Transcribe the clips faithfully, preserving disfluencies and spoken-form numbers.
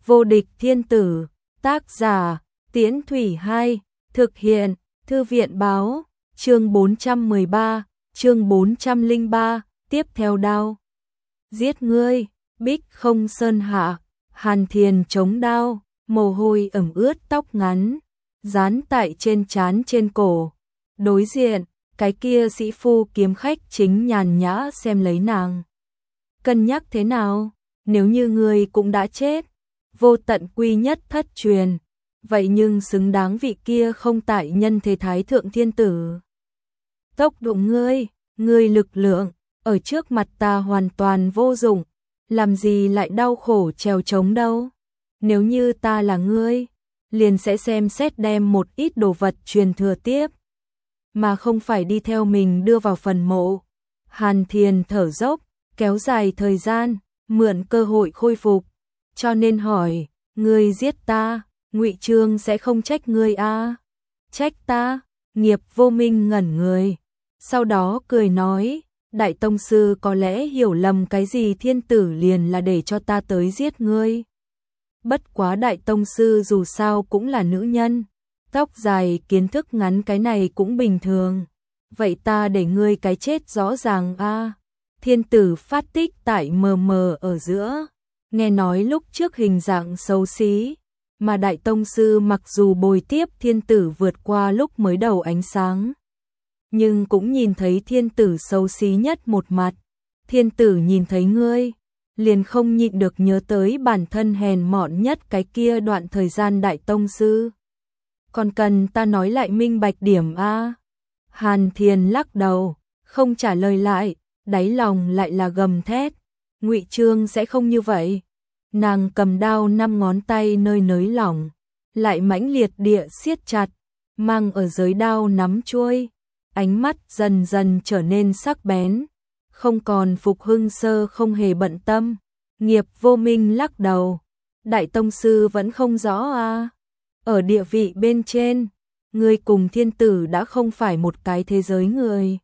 Vô địch thiên tử, tác giả, Tiễn Thủy Hai, thực hiện, Thư viện báo, chương bốn trăm mười ba, chương bốn trăm lẻ ba, tiếp theo đao. Giết ngươi, Bích Không Sơn hạ, Hàn Thiền chống đao, mồ hôi ẩm ướt tóc ngắn, dán tại trên trán trên cổ. Đối diện, cái kia sĩ phu kiếm khách chính nhàn nhã xem lấy nàng. Cân nhắc thế nào, nếu như ngươi cũng đã chết, vô tận quy nhất thất truyền, vậy nhưng xứng đáng vị kia không tại nhân thế thái thượng thiên tử. Tốc độ ngươi, ngươi lực lượng, ở trước mặt ta hoàn toàn vô dụng, làm gì lại đau khổ trèo trống đâu. Nếu như ta là ngươi, liền sẽ xem xét đem một ít đồ vật truyền thừa tiếp, mà không phải đi theo mình đưa vào phần mộ. Hàn Thiền thở dốc, kéo dài thời gian, mượn cơ hội khôi phục, cho nên hỏi, ngươi giết ta, Ngụy Trương sẽ không trách ngươi a? À? Trách ta? Nghiệp Vô Minh ngẩn người, sau đó cười nói, Đại Tông Sư có lẽ hiểu lầm cái gì, thiên tử liền là để cho ta tới giết ngươi. Bất quá Đại Tông Sư dù sao cũng là nữ nhân, tóc dài kiến thức ngắn cái này cũng bình thường. Vậy ta để ngươi cái chết rõ ràng a. À? Thiên tử phát tích tại mờ mờ ở giữa, nghe nói lúc trước hình dạng xấu xí, mà Đại Tông Sư mặc dù bồi tiếp thiên tử vượt qua lúc mới đầu ánh sáng, nhưng cũng nhìn thấy thiên tử xấu xí nhất một mặt. Thiên tử nhìn thấy ngươi, liền không nhịn được nhớ tới bản thân hèn mọn nhất cái kia đoạn thời gian. Đại Tông Sư, còn cần ta nói lại minh bạch điểm a? Hàn Thiền lắc đầu, không trả lời lại, đáy lòng lại là gầm thét, Ngụy Trương sẽ không như vậy. Nàng cầm đao năm ngón tay nơi nới lỏng, lại mãnh liệt địa siết chặt, mang ở dưới đao nắm chuôi, ánh mắt dần dần trở nên sắc bén, không còn phục hưng sơ không hề bận tâm. Nghiệp Vô Minh lắc đầu, Đại Tông Sư vẫn không rõ a. Ở địa vị bên trên, ngươi cùng thiên tử đã không phải một cái thế giới người,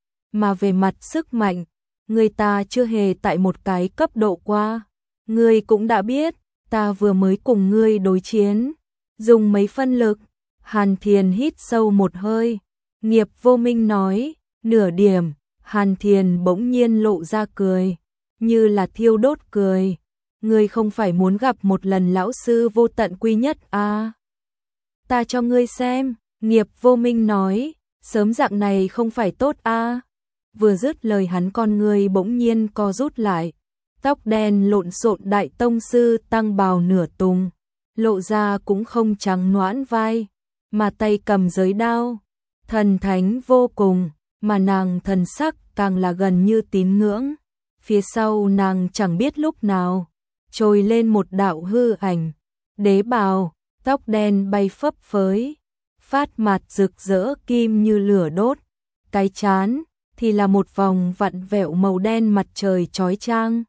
mà về mặt sức mạnh, người ta chưa hề tại một cái cấp độ qua. Ngươi cũng đã biết, ta vừa mới cùng ngươi đối chiến, dùng mấy phân lực. Hàn Thiền hít sâu một hơi, Nghiệp Vô Minh nói, nửa điểm. Hàn Thiền bỗng nhiên lộ ra cười, như là thiêu đốt cười. Ngươi không phải muốn gặp một lần lão sư vô tận quy nhất à? Ta cho ngươi xem. Nghiệp Vô Minh nói, sớm dạng này không phải tốt à? Vừa dứt lời hắn con người bỗng nhiên co rút lại, tóc đen lộn xộn Đại Tông Sư tăng bào nửa tung, lộ ra cũng không trắng noãn vai, mà tay cầm giới đao, thần thánh vô cùng, mà nàng thần sắc càng là gần như tín ngưỡng. Phía sau nàng chẳng biết lúc nào trồi lên một đạo hư ảnh, đế bào, tóc đen bay phấp phới, phát mặt rực rỡ kim như lửa đốt, cái trán thì là một vòng vặn vẹo màu đen mặt trời chói chang,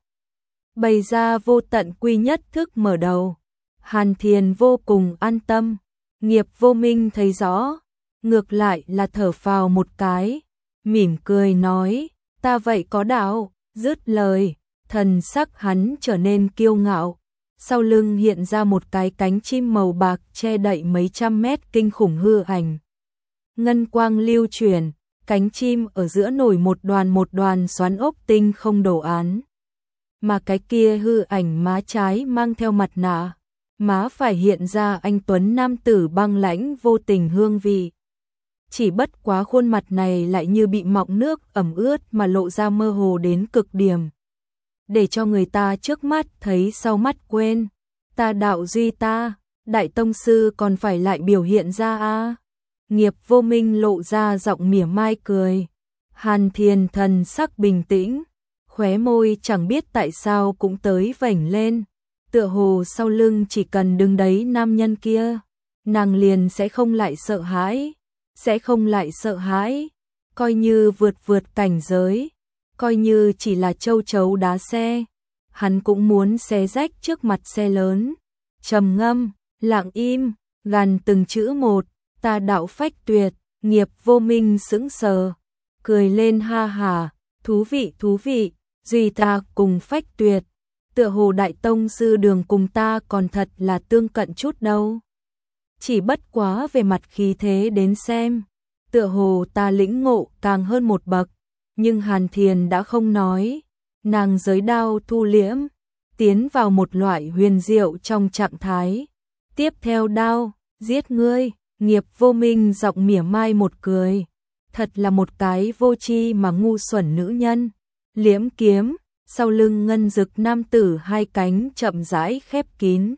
bày ra vô tận quy nhất thức mở đầu. Hàn Thiền vô cùng an tâm, Nghiệp Vô Minh thấy rõ, ngược lại là thở phào một cái, mỉm cười nói, ta vậy có đạo. Dứt lời, thần sắc hắn trở nên kiêu ngạo, sau lưng hiện ra một cái cánh chim màu bạc che đậy mấy trăm mét kinh khủng hư ảnh. Ngân quang lưu chuyển, cánh chim ở giữa nổi một đoàn một đoàn xoắn ốc tinh không đồ án. Mà cái kia hư ảnh má trái mang theo mặt nạ, má phải hiện ra anh tuấn nam tử băng lãnh vô tình hương vị. Chỉ bất quá khuôn mặt này lại như bị mọng nước ẩm ướt mà lộ ra mơ hồ đến cực điểm, để cho người ta trước mắt thấy sau mắt quên. Ta đạo duy ta, Đại Tông Sư còn phải lại biểu hiện ra a. À? Nghiệp Vô Minh lộ ra giọng mỉa mai cười. Hàn Thiền thần sắc bình tĩnh, khóe môi chẳng biết tại sao cũng tới vểnh lên, tựa hồ sau lưng chỉ cần đứng đấy nam nhân kia, nàng liền sẽ không lại sợ hãi. Sẽ không lại sợ hãi, coi như vượt vượt cảnh giới, coi như chỉ là châu chấu đá xe, hắn cũng muốn xé rách trước mặt xe lớn. Trầm ngâm, lặng im, gằn từng chữ một, ta đạo phách tuyệt. Nghiệp Vô Minh sững sờ, cười lên ha hả, thú vị thú vị, duy ta cùng phách tuyệt, tựa hồ đại tông sư đường cùng ta còn thật là tương cận chút đâu. Chỉ bất quá về mặt khí thế đến xem, tựa hồ ta lĩnh ngộ càng hơn một bậc, nhưng Hàn Thiền đã không nói, nàng giới đao thu liễm, tiến vào một loại huyền diệu trong trạng thái. Tiếp theo đao, giết ngươi, Nghiệp Vô Minh giọng mỉa mai một cười, thật là một cái vô tri mà ngu xuẩn nữ nhân. Liễm kiếm, sau lưng ngân dực nam tử hai cánh chậm rãi khép kín,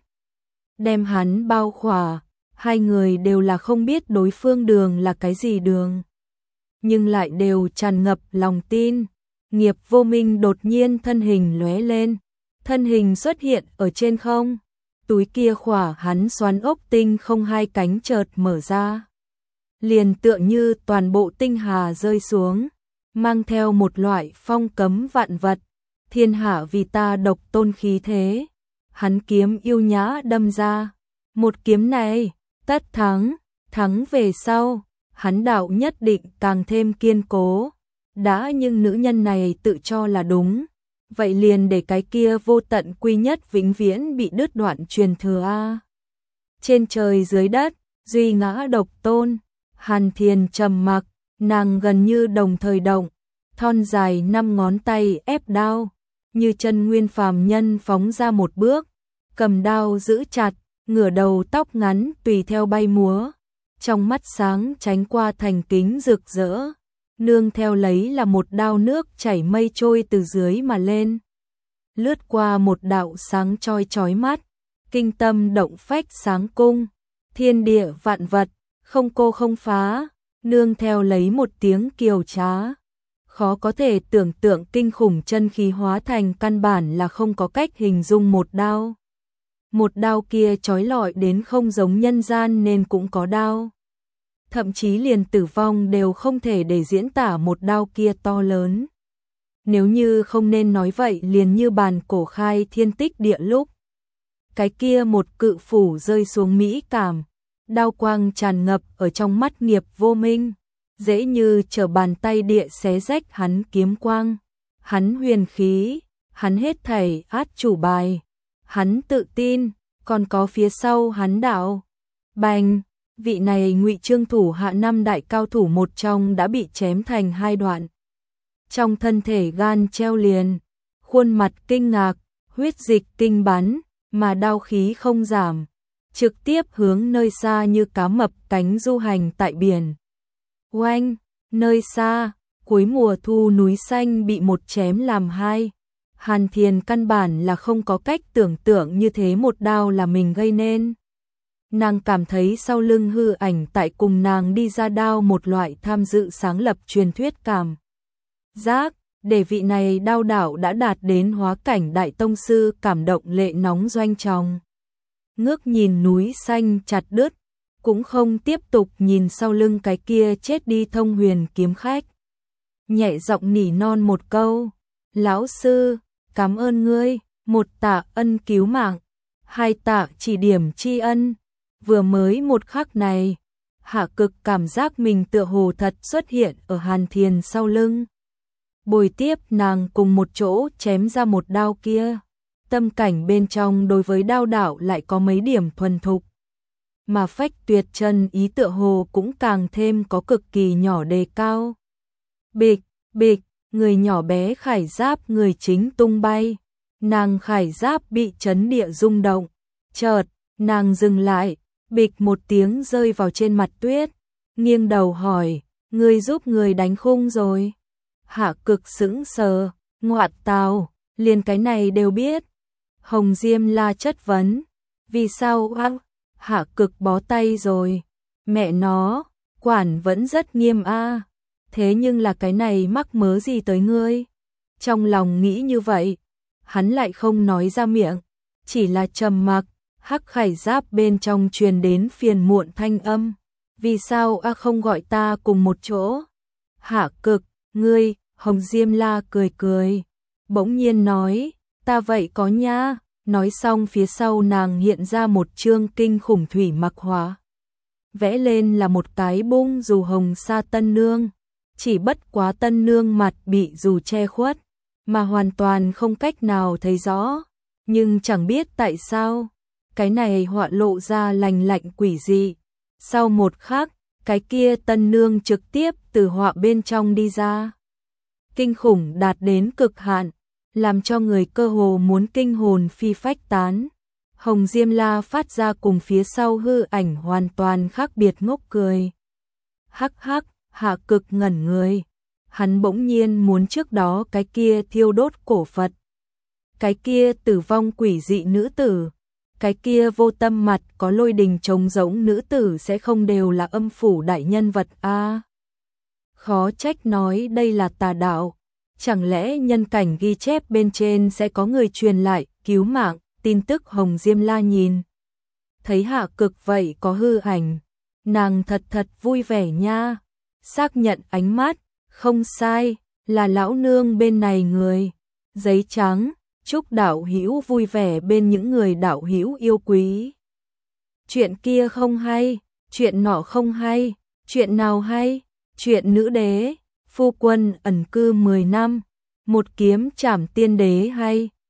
đem hắn bao khỏa. Hai người đều là không biết đối phương đường là cái gì đường, nhưng lại đều tràn ngập lòng tin. Nghiệp Vô Minh đột nhiên thân hình lóe lên, thân hình xuất hiện ở trên không, túi kia khỏa hắn xoắn ốc tinh không hai cánh chợt mở ra, liền tựa như toàn bộ tinh hà rơi xuống, mang theo một loại phong cấm vạn vật, thiên hạ vì ta độc tôn khí thế. Hắn kiếm yêu nhã đâm ra, một kiếm này tất thắng, thắng về sau, hắn đạo nhất định càng thêm kiên cố. Đã nhưng nữ nhân này tự cho là đúng, vậy liền để cái kia vô tận quy nhất vĩnh viễn bị đứt đoạn truyền thừa a. Trên trời dưới đất, duy ngã độc tôn. Hàn Thiền trầm mặc, nàng gần như đồng thời động, thon dài năm ngón tay ép đao, như chân nguyên phàm nhân phóng ra một bước, cầm đao giữ chặt, ngửa đầu tóc ngắn tùy theo bay múa, trong mắt sáng tránh qua thành kính rực rỡ, nương theo lấy là một đao nước chảy mây trôi từ dưới mà lên, lướt qua một đạo sáng chói chói mắt, kinh tâm động phách sáng cung, thiên địa vạn vật, không cô không phá, nương theo lấy một tiếng kiều trá. Khó có thể tưởng tượng kinh khủng chân khí hóa thành căn bản là không có cách hình dung một đao. Một đao kia chói lọi đến không giống nhân gian nên cũng có đao. Thậm chí liền tử vong đều không thể để diễn tả một đao kia to lớn. Nếu như không nên nói vậy liền như bàn cổ khai thiên tích địa lúc. Cái kia một cự phủ rơi xuống mỹ cảm, đao quang tràn ngập ở trong mắt Nghiệp Vô Minh, dễ như trở bàn tay địa xé rách hắn kiếm quang, hắn huyền khí, hắn hết thảy át chủ bài, hắn tự tin, còn có phía sau hắn đạo. Bành, vị này Ngụy Trương thủ hạ năm đại cao thủ một trong đã bị chém thành hai đoạn. Trong thân thể gan treo liền, khuôn mặt kinh ngạc, huyết dịch kinh bắn, mà đao khí không giảm, trực tiếp hướng nơi xa như cá mập cánh du hành tại biển. Oanh, nơi xa, cuối mùa thu núi xanh bị một chém làm hai. Hàn Thiền căn bản là không có cách tưởng tượng như thế một đao là mình gây nên. Nàng cảm thấy sau lưng hư ảnh tại cùng nàng đi ra đao một loại tham dự sáng lập truyền thuyết cảm giác, để vị này đao đạo đã đạt đến hóa cảnh đại tông sư cảm động lệ nóng doanh tròng. Ngước nhìn núi xanh chặt đứt, cũng không tiếp tục nhìn sau lưng cái kia chết đi thông huyền kiếm khách. Nhẹ giọng nỉ non một câu, lão sư, cảm ơn ngươi, một tạ ân cứu mạng, hai tạ chỉ điểm tri ân. Vừa mới một khắc này, Hạ Cực cảm giác mình tựa hồ thật xuất hiện ở Hàn Thiền sau lưng. Bồi tiếp nàng cùng một chỗ chém ra một đao kia, tâm cảnh bên trong đối với đao đạo lại có mấy điểm thuần thục. Mà phách tuyệt chân ý tựa hồ cũng càng thêm có cực kỳ nhỏ đề cao. Bịch, bịch, người nhỏ bé khải giáp người chính tung bay, nàng khải giáp bị chấn địa rung động, chợt, nàng dừng lại, bịch một tiếng rơi vào trên mặt tuyết, nghiêng đầu hỏi, ngươi giúp người đánh khung rồi. Hạ Cực sững sờ, ngoạt tào, liền cái này đều biết. Hồng Diêm La chất vấn, vì sao á? Hạ Cực bó tay rồi, mẹ nó, quản vẫn rất nghiêm a, thế nhưng là cái này mắc mớ gì tới ngươi? Trong lòng nghĩ như vậy, hắn lại không nói ra miệng, chỉ là trầm mặc. Hắc khải giáp bên trong truyền đến phiền muộn thanh âm, vì sao a không gọi ta cùng một chỗ? Hạ Cực, ngươi, Hồng Diêm La cười cười, bỗng nhiên nói, ta vậy có nha. Nói xong phía sau nàng hiện ra một chương kinh khủng thủy mặc hóa, vẽ lên là một cái bung dù hồng sa tân nương, chỉ bất quá tân nương mặt bị dù che khuất, mà hoàn toàn không cách nào thấy rõ. Nhưng chẳng biết tại sao, cái này họa lộ ra lành lạnh quỷ dị. Sau một khắc, cái kia tân nương trực tiếp từ họa bên trong đi ra. Kinh khủng đạt đến cực hạn, làm cho người cơ hồ muốn kinh hồn phi phách tán. Hồng Diêm La phát ra cùng phía sau hư ảnh hoàn toàn khác biệt ngốc cười. Hắc hắc, Hạ Cực ngẩn người. Hắn bỗng nhiên muốn trước đó cái kia thiêu đốt cổ Phật. Cái kia tử vong quỷ dị nữ tử. Cái kia vô tâm mặt có lôi đình trống rỗng nữ tử sẽ không đều là âm phủ đại nhân vật a à, khó trách nói đây là tà đạo. Chẳng lẽ nhân cảnh ghi chép bên trên sẽ có người truyền lại, cứu mạng, tin tức Hồng Diêm La nhìn. Thấy Hạ Cực vậy có hư ảnh. Nàng thật thật vui vẻ nha. Xác nhận ánh mắt, không sai, là lão nương bên này người. Giấy trắng, chúc đạo hữu vui vẻ bên những người đạo hữu yêu quý. Chuyện kia không hay, chuyện nọ không hay, chuyện nào hay, chuyện nữ đế, phu quân ẩn cư mười năm, một kiếm trảm tiên đế hay.